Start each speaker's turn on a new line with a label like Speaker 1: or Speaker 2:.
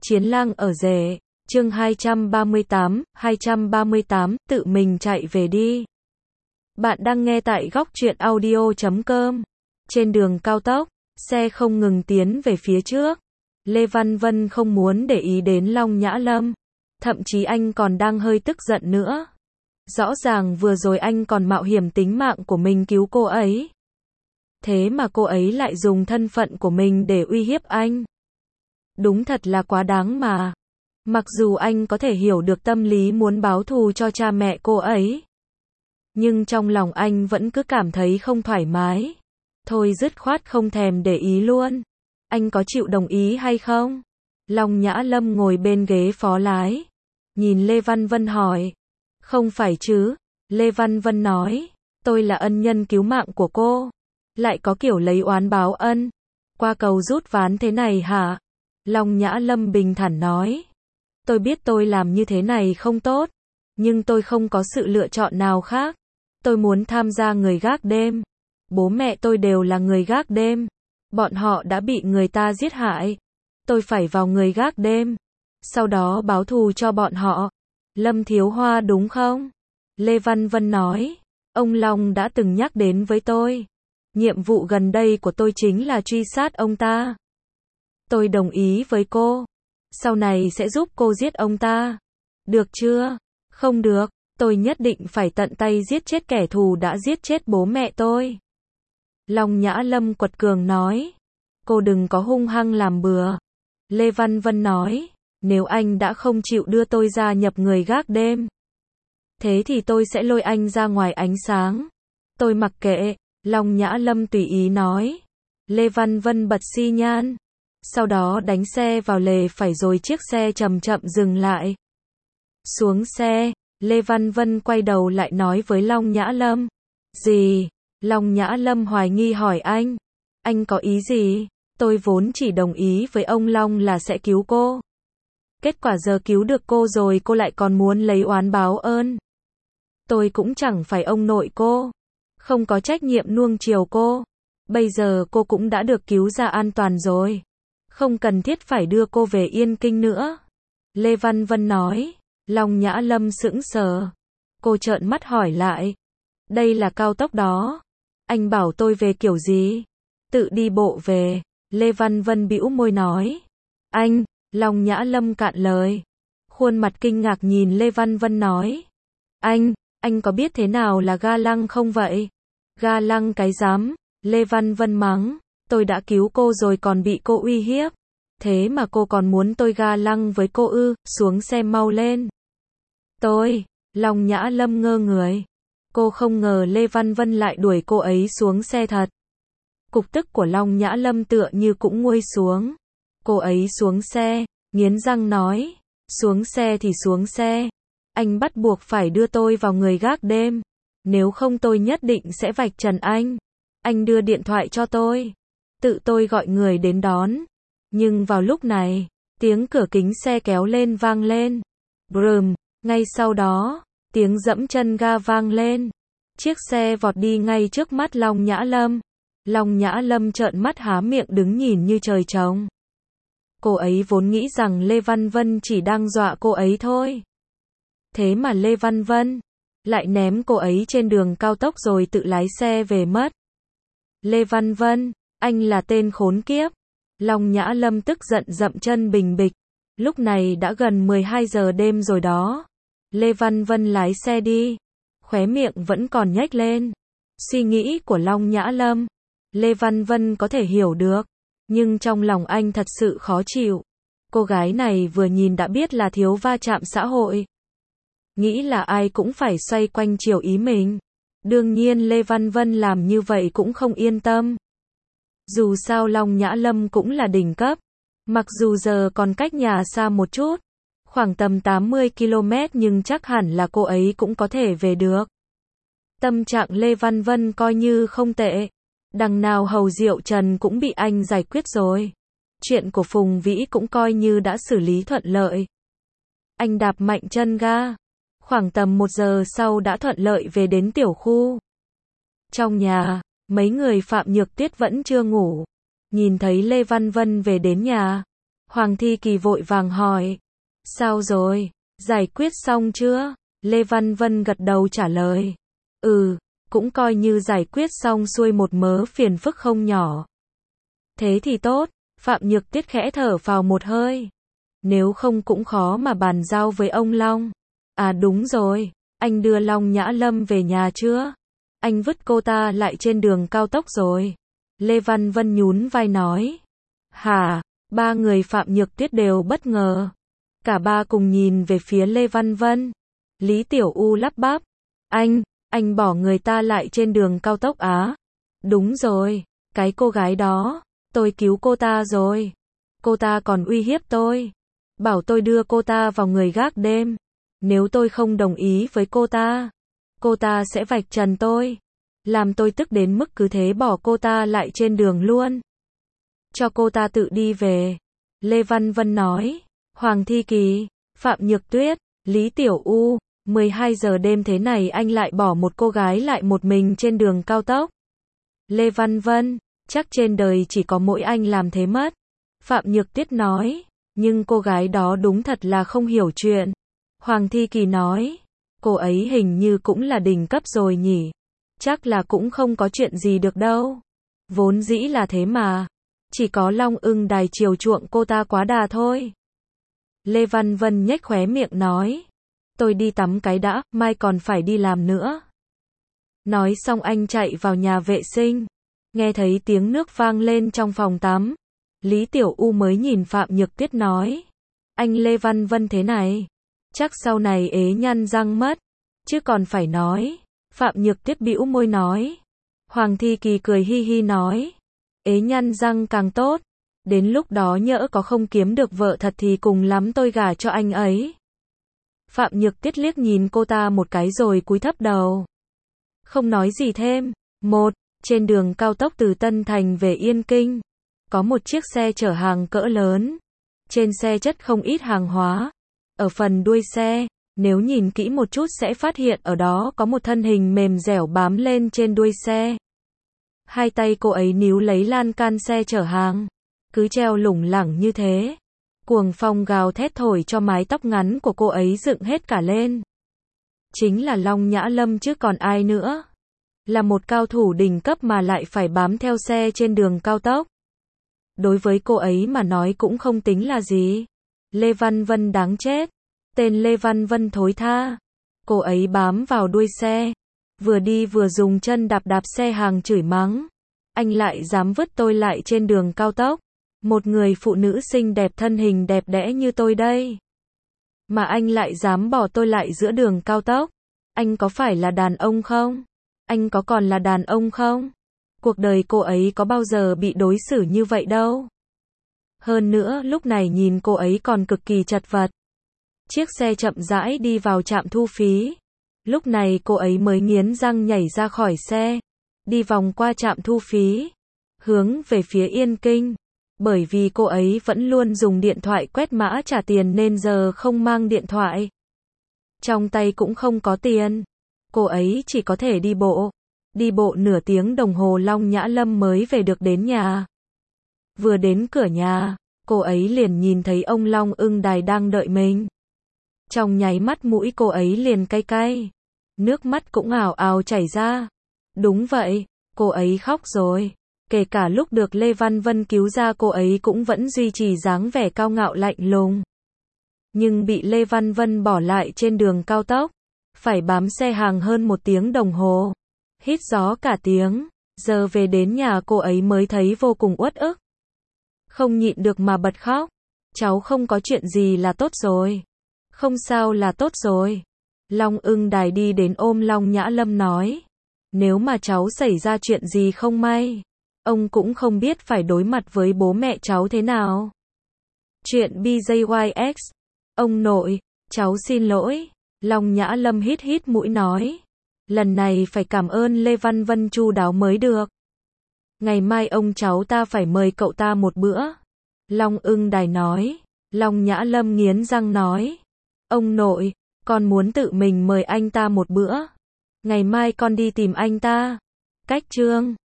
Speaker 1: Chiến lang ở rể, chương 238, tự mình chạy về đi. Bạn đang nghe tại góc truyện audio.com. Trên đường cao tốc, xe không ngừng tiến về phía trước. Lê Văn Vân không muốn để ý đến Long Nhã Lâm. Thậm chí anh còn đang hơi tức giận nữa. Rõ ràng vừa rồi anh còn mạo hiểm tính mạng của mình cứu cô ấy. Thế mà cô ấy lại dùng thân phận của mình để uy hiếp anh. Đúng thật là quá đáng mà. Mặc dù anh có thể hiểu được tâm lý muốn báo thù cho cha mẹ cô ấy. Nhưng trong lòng anh vẫn cứ cảm thấy không thoải mái. Thôi dứt khoát không thèm để ý luôn. Anh có chịu đồng ý hay không? Long Nhã Lâm ngồi bên ghế phó lái. Nhìn Lê Văn Vân hỏi. Không phải chứ? Lê Văn Vân nói. Tôi là ân nhân cứu mạng của cô. Lại có kiểu lấy oán báo ân. Qua cầu rút ván thế này hả? Long Nhã Lâm bình thản nói. Tôi biết tôi làm như thế này không tốt. Nhưng tôi không có sự lựa chọn nào khác. Tôi muốn tham gia người gác đêm. Bố mẹ tôi đều là người gác đêm. Bọn họ đã bị người ta giết hại. Tôi phải vào người gác đêm. Sau đó báo thù cho bọn họ. Lâm Thiếu Hoa đúng không? Lê Văn Vân nói. Ông Long đã từng nhắc đến với tôi. Nhiệm vụ gần đây của tôi chính là truy sát ông ta. Tôi đồng ý với cô. Sau này sẽ giúp cô giết ông ta. Được chưa? Không được. Tôi nhất định phải tận tay giết chết kẻ thù đã giết chết bố mẹ tôi. Long Nhã Lâm quật cường nói. Cô đừng có hung hăng làm bừa. Lê Văn Vân nói. Nếu anh đã không chịu đưa tôi gia nhập người gác đêm. Thế thì tôi sẽ lôi anh ra ngoài ánh sáng. Tôi mặc kệ. Long Nhã Lâm tùy ý nói. Lê Văn Vân bật xi nhan. Sau đó đánh xe vào lề phải rồi chiếc xe chậm chậm dừng lại. Xuống xe, Lê Văn Vân quay đầu lại nói với Long Nhã Lâm. Gì? Long Nhã Lâm hoài nghi hỏi anh. Anh có ý gì? Tôi vốn chỉ đồng ý với ông Long là sẽ cứu cô. Kết quả giờ cứu được cô rồi cô lại còn muốn lấy oán báo ơn. Tôi cũng chẳng phải ông nội cô. Không có trách nhiệm nuông chiều cô. Bây giờ cô cũng đã được cứu ra an toàn rồi. Không cần thiết phải đưa cô về Yên Kinh nữa. Lê Văn Vân nói. Long Nhã Lâm sững sờ. Cô trợn mắt hỏi lại. Đây là cao tốc đó. Anh bảo tôi về kiểu gì? Tự đi bộ về. Lê Văn Vân bĩu môi nói. Anh, Long Nhã Lâm cạn lời. Khuôn mặt kinh ngạc nhìn Lê Văn Vân nói. Anh có biết thế nào là ga lăng không vậy? Ga lăng cái dám. Lê Văn Vân mắng. Tôi đã cứu cô rồi còn bị cô uy hiếp. Thế mà cô còn muốn tôi ga lăng với cô ư? Xuống xe mau lên. Long Nhã Lâm ngơ người. Cô không ngờ Lê Văn Vân lại đuổi cô ấy xuống xe thật. Cục tức của Long Nhã Lâm tựa như cũng nguôi xuống. Cô ấy xuống xe, nghiến răng nói. Xuống xe thì xuống xe. Anh bắt buộc phải đưa tôi vào người gác đêm. Nếu không tôi nhất định sẽ vạch trần anh. Anh đưa điện thoại cho tôi. Tự tôi gọi người đến đón. Nhưng vào lúc này, tiếng cửa kính xe kéo lên vang lên. Brum, ngay sau đó, tiếng dẫm chân ga vang lên. Chiếc xe vọt đi ngay trước mắt Long Nhã Lâm. Long Nhã Lâm trợn mắt há miệng đứng nhìn như trời trồng. Cô ấy vốn nghĩ rằng Lê Văn Vân chỉ đang dọa cô ấy thôi. Thế mà Lê Văn Vân lại ném cô ấy trên đường cao tốc rồi tự lái xe về mất. Lê Văn Vân, anh là tên khốn kiếp. Long Nhã Lâm tức giận dậm chân bình bịch. Lúc này đã gần 12 giờ đêm rồi đó. Lê Văn Vân lái xe đi. Khóe miệng vẫn còn nhếch lên. Suy nghĩ của Long Nhã Lâm, Lê Văn Vân có thể hiểu được. Nhưng trong lòng anh thật sự khó chịu. Cô gái này vừa nhìn đã biết là thiếu va chạm xã hội. Nghĩ là ai cũng phải xoay quanh chiều ý mình. Đương nhiên Lê Văn Vân làm như vậy cũng không yên tâm. Dù sao Long Nhã Lâm cũng là đỉnh cấp. Mặc dù giờ còn cách nhà xa một chút. Khoảng tầm 80 km nhưng chắc hẳn là cô ấy cũng có thể về được. Tâm trạng Lê Văn Vân coi như không tệ. Đằng nào Hầu Diệu Trần cũng bị anh giải quyết rồi. Chuyện của Phùng Vĩ cũng coi như đã xử lý thuận lợi. Anh đạp mạnh chân ga. Khoảng tầm 1 giờ sau đã thuận lợi về đến tiểu khu. Trong nhà, mấy người Phạm Nhược Tuyết vẫn chưa ngủ. Nhìn thấy Lê Văn Vân về đến nhà. Hoàng Thi Kỳ vội vàng hỏi. Sao rồi? Giải quyết xong chưa? Lê Văn Vân gật đầu trả lời. Cũng coi như giải quyết xong xuôi một mớ phiền phức không nhỏ. Thế thì tốt, Phạm Nhược Tuyết khẽ thở phào một hơi. Nếu không cũng khó mà bàn giao với ông Long. À đúng rồi, anh đưa Long Nhã Lâm về nhà chưa? Anh vứt cô ta lại trên đường cao tốc rồi. Lê Văn Vân nhún vai nói. Hả? Ba người Phạm Nhược Tuyết đều bất ngờ. Cả ba cùng nhìn về phía Lê Văn Vân. Lý Tiểu U lắp bắp. Anh bỏ người ta lại trên đường cao tốc á? Đúng rồi, cái cô gái đó, tôi cứu cô ta rồi. Cô ta còn uy hiếp tôi. Bảo tôi đưa cô ta vào người gác đêm. Nếu tôi không đồng ý với cô ta sẽ vạch trần tôi. Làm tôi tức đến mức cứ thế bỏ cô ta lại trên đường luôn. Cho cô ta tự đi về. Lê Văn Vân nói. Hoàng Thi Kỳ, Phạm Nhược Tuyết, Lý Tiểu U, 12 giờ đêm thế này anh lại bỏ một cô gái lại một mình trên đường cao tốc. Lê Văn Vân, chắc trên đời chỉ có mỗi anh làm thế mất. Phạm Nhược Tuyết nói. Nhưng cô gái đó đúng thật là không hiểu chuyện. Hoàng Thi Kỳ nói. Cô ấy hình như cũng là đỉnh cấp rồi nhỉ. Chắc là cũng không có chuyện gì được đâu. Vốn dĩ là thế mà. Chỉ có Long Ưng Đài chiều chuộng cô ta quá đà thôi. Lê Văn Vân nhếch khóe miệng nói. Tôi đi tắm cái đã, mai còn phải đi làm nữa. Nói xong anh chạy vào nhà vệ sinh. Nghe thấy tiếng nước vang lên trong phòng tắm. Lý Tiểu U mới nhìn Phạm Nhược Tuyết nói. Anh Lê Văn Vân thế này. Chắc sau này ế nhăn răng mất. Chứ còn phải nói. Phạm Nhược Tuyết bĩu môi nói. Hoàng Thi Kỳ cười hi hi nói. Ế nhăn răng càng tốt. Đến lúc đó nhỡ có không kiếm được vợ thật thì cùng lắm tôi gả cho anh ấy. Phạm Nhược Tuyết liếc nhìn cô ta một cái rồi cúi thấp đầu. Không nói gì thêm. Trên đường cao tốc từ Tân Thành về Yên Kinh. Có một chiếc xe chở hàng cỡ lớn. Trên xe chất không ít hàng hóa. Ở phần đuôi xe, nếu nhìn kỹ một chút sẽ phát hiện ở đó có một thân hình mềm dẻo bám lên trên đuôi xe. Hai tay cô ấy níu lấy lan can xe chở hàng. Cứ treo lủng lẳng như thế. Cuồng phong gào thét thổi cho mái tóc ngắn của cô ấy dựng hết cả lên. Chính là Long Nhã Lâm chứ còn ai nữa. Là một cao thủ đỉnh cấp mà lại phải bám theo xe trên đường cao tốc. Đối với cô ấy mà nói cũng không tính là gì. Lê Văn Vân đáng chết. Tên Lê Văn Vân thối tha. Cô ấy bám vào đuôi xe. Vừa đi vừa dùng chân đạp xe hàng chửi mắng. Anh lại dám vứt tôi lại trên đường cao tốc. Một người phụ nữ xinh đẹp thân hình đẹp đẽ như tôi đây. Mà anh lại dám bỏ tôi lại giữa đường cao tốc. Anh có phải là đàn ông không? Anh có còn là đàn ông không? Cuộc đời cô ấy có bao giờ bị đối xử như vậy đâu. Hơn nữa lúc này nhìn cô ấy còn cực kỳ chật vật. Chiếc xe chậm rãi đi vào trạm thu phí. Lúc này cô ấy mới nghiến răng nhảy ra khỏi xe. Đi vòng qua trạm thu phí. Hướng về phía Yên Kinh. Bởi vì cô ấy vẫn luôn dùng điện thoại quét mã trả tiền nên giờ không mang điện thoại. Trong tay cũng không có tiền. Cô ấy chỉ có thể đi bộ. Đi bộ nửa tiếng đồng hồ Long Nhã Lâm mới về được đến nhà. Vừa đến cửa nhà, cô ấy liền nhìn thấy ông Long Ưng Đài đang đợi mình. Trong nháy mắt mũi cô ấy liền cay cay. Nước mắt cũng ào ào chảy ra. Đúng vậy, cô ấy khóc rồi. Kể cả lúc được Lê Văn Vân cứu ra cô ấy cũng vẫn duy trì dáng vẻ cao ngạo lạnh lùng. Nhưng bị Lê Văn Vân bỏ lại trên đường cao tốc. Phải bám xe hàng hơn 1 tiếng đồng hồ. Hít gió cả tiếng. Giờ về đến nhà cô ấy mới thấy vô cùng uất ức. Không nhịn được mà bật khóc. Cháu không có chuyện gì là tốt rồi. Không sao là tốt rồi. Long Ưng Đài đi đến ôm Long Nhã Lâm nói. Nếu mà cháu xảy ra chuyện gì không may. Ông cũng không biết phải đối mặt với bố mẹ cháu thế nào. Chuyện BJYX. Ông nội, cháu xin lỗi. Long Nhã Lâm hít hít mũi nói. Lần này phải cảm ơn Lê Văn Vân chu đáo mới được. Ngày mai ông cháu ta phải mời cậu ta một bữa. Long Ưng Đài nói. Long Nhã Lâm nghiến răng nói. Ông nội, con muốn tự mình mời anh ta một bữa. Ngày mai con đi tìm anh ta. Cách chương